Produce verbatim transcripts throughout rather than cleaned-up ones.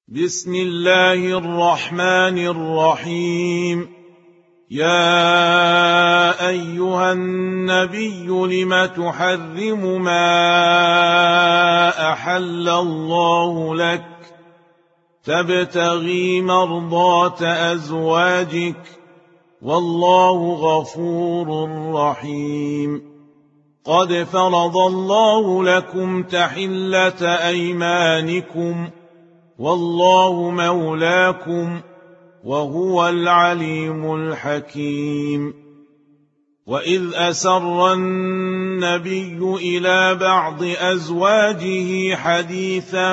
بسم الله الرحمن الرحيم. يا أيها النبي لم تحرم ما أحل الله لك تبتغي مرضات أزواجك والله غفور رحيم. قد فرض الله لكم تحلة أيمانكم والله مولاكم وهو العليم الحكيم. وإذ أسر النبي إلى بعض أزواجه حديثا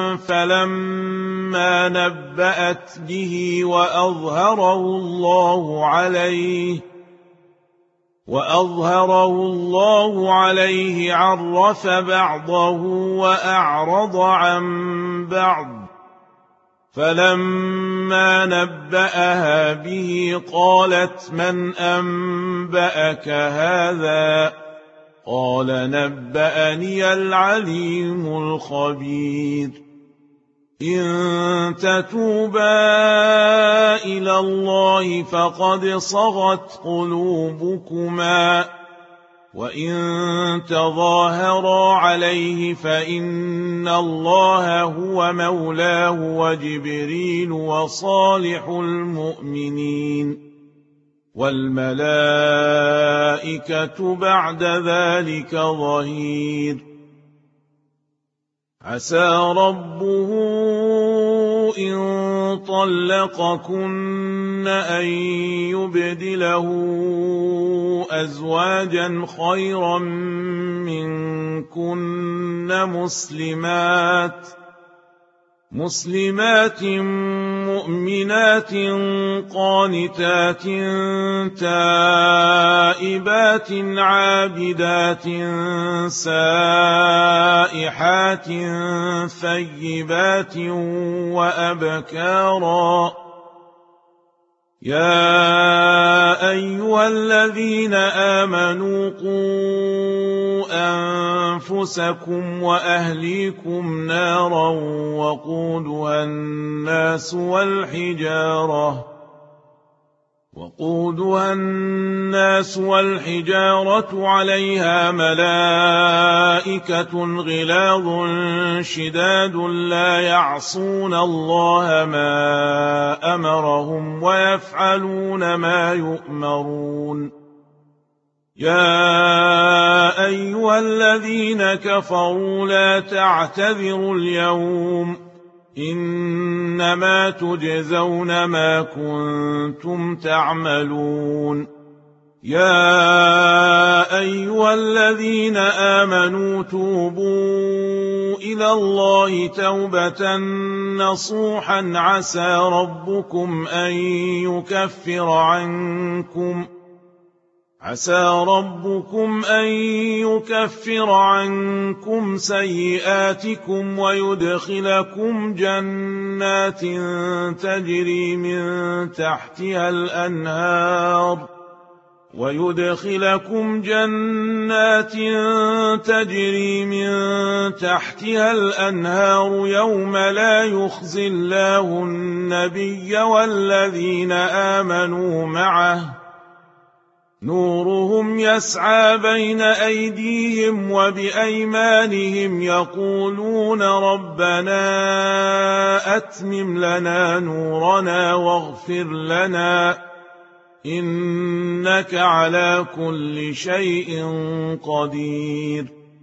فلما نبأت به وأظهره الله عليه وأظهره الله عليه عرف بعضه وأعرض عن بعض، فلما نبأها به قالت من أنبأك هذا؟ قال نبأني العليم الخبير. إن تتوبا إلى الله فقد صغت قلوبكما، وإن تظاهرا عليه فإن الله هو مولاه وجبريل وصالح المؤمنين والملائكة بعد ذلك ظهير. عسى ربه إن طلقكن أن يبدله أزواجا خيرا منكن مسلمات مسلمات مؤمنات قانتات تائبات عابدات سائحات ثيبات وأبكارا. يا أيها الذين آمنوا قوا أنفسكم وأهليكم نارا وقودها الناس والحجارة وقودها الناس والحجارة عليها ملائكة غلاظ شداد لا يعصون الله ما أمرهم ويفعلون ما يؤمرون. يا أيها الذين كفروا لا تعتذروا اليوم إنما تجزون ما كنتم تعملون. يا أيها الذين آمنوا توبوا إلى الله توبة نصوحا عسى ربكم أن يكفر عنكم عسى ربكم أن يكفر عنكم سيئاتكم ويدخلكم جنات تجري من تحتها الأنهار ويدخلكم جنات تجري من تحتها الأنهار يوم لا يخزي الله النبي والذين آمنوا معه نورهم يسعى بين أيديهم وبأيمانهم يقولون ربنا أتمم لنا نورنا واغفر لنا إنك على كل شيء قدير.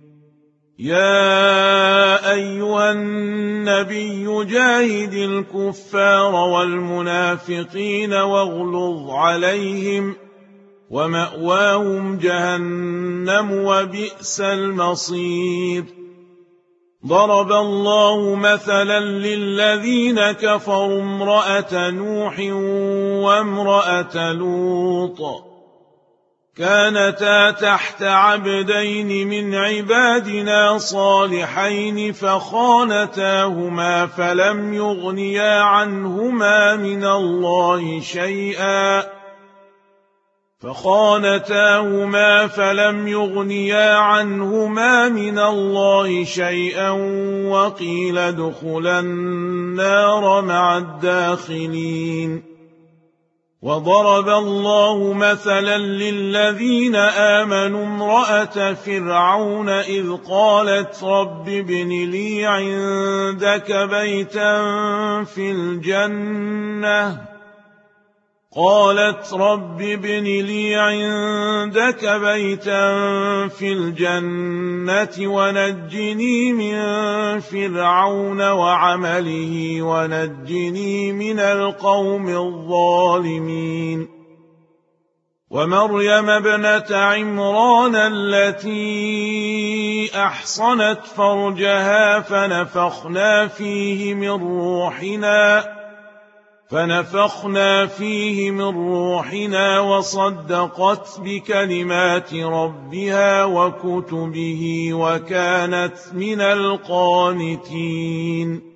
يا أيها النبي جاهد الكفار والمنافقين واغلظ عليهم ومأواهم جهنم وبئس المصير. ضرب الله مثلا للذين كفروا امرأة نوح وامرأة لوط كانتا تحت عبدين من عبادنا صالحين فخانتاهما فلم يغنيا عنهما من الله شيئا فخانتاهما فلم يغنيا عنهما من الله شيئا وقيل ادخلا النار مع الداخلين. وضرب الله مثلا للذين آمنوا امرأة فرعون إذ قالت رب ابن لي عندك بيتا في الجنة قالت رب ابن لي عندك بيتا في الجنة ونجني من فرعون وعمله ونجني من القوم الظالمين. ومريم ابنة عمران التي أحصنت فرجها فنفخنا فيه من روحنا فنفخنا فيه من روحنا وصدقت بكلمات ربها وكتبه وكانت من القانتين.